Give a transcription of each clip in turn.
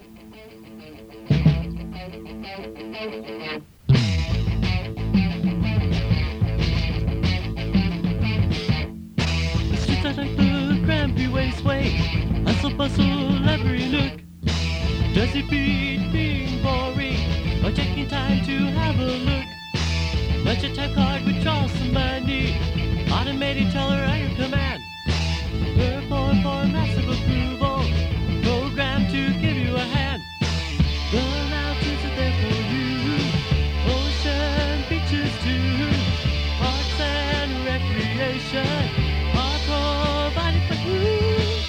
The streets are like the Granby Way, hustle bustle every nook. Does it beat being boring or taking time to have a look? Punch a time card, withdraw some money, automated teller at your command. Perform for massive approval, programmed to give you a hand. The mountains are there for you, ocean beaches too, parks and recreation are provided for you.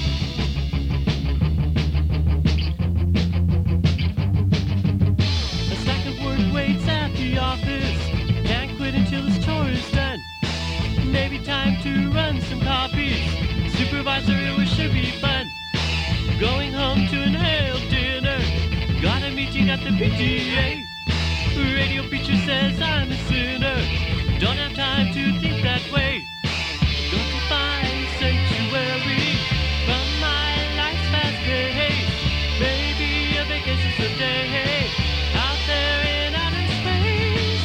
A stack of work waits at the office, can't quit until this chore is done. Maybe time to run some copies, supervisor, it should be fun. Going home to inhale dinner, got a meeting at the PTA. Radio preacher says I'm a sinner, don't have time to think that way. Got to find sanctuary from my life's fast pace. Maybe a vacation someday, out there in outer space.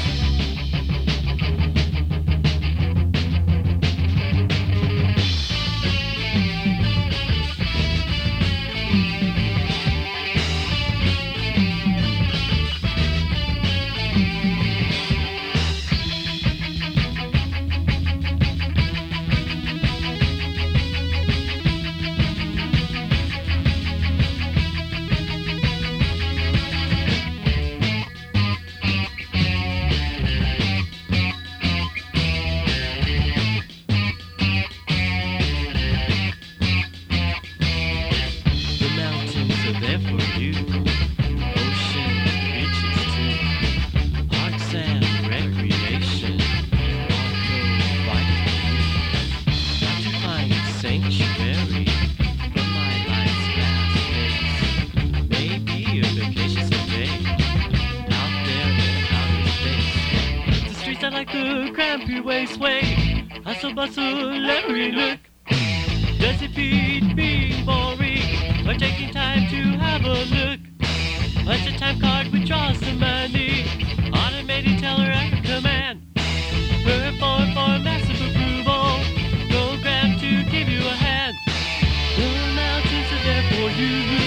The mountains are there for you, ocean, beaches too, parks and recreation all provided for you. Got to find sanctuary from my life's fast pace. Maybe a vacation someday, out there in outer space. The streets are like the Granby Way, hustle bustle every nook. Does it beat being boring or taking time to have a look? Punch a time card, withdraw some money, automated teller at your command. Perform for massive approval, programmed to give you a hand. The mountains are there for you.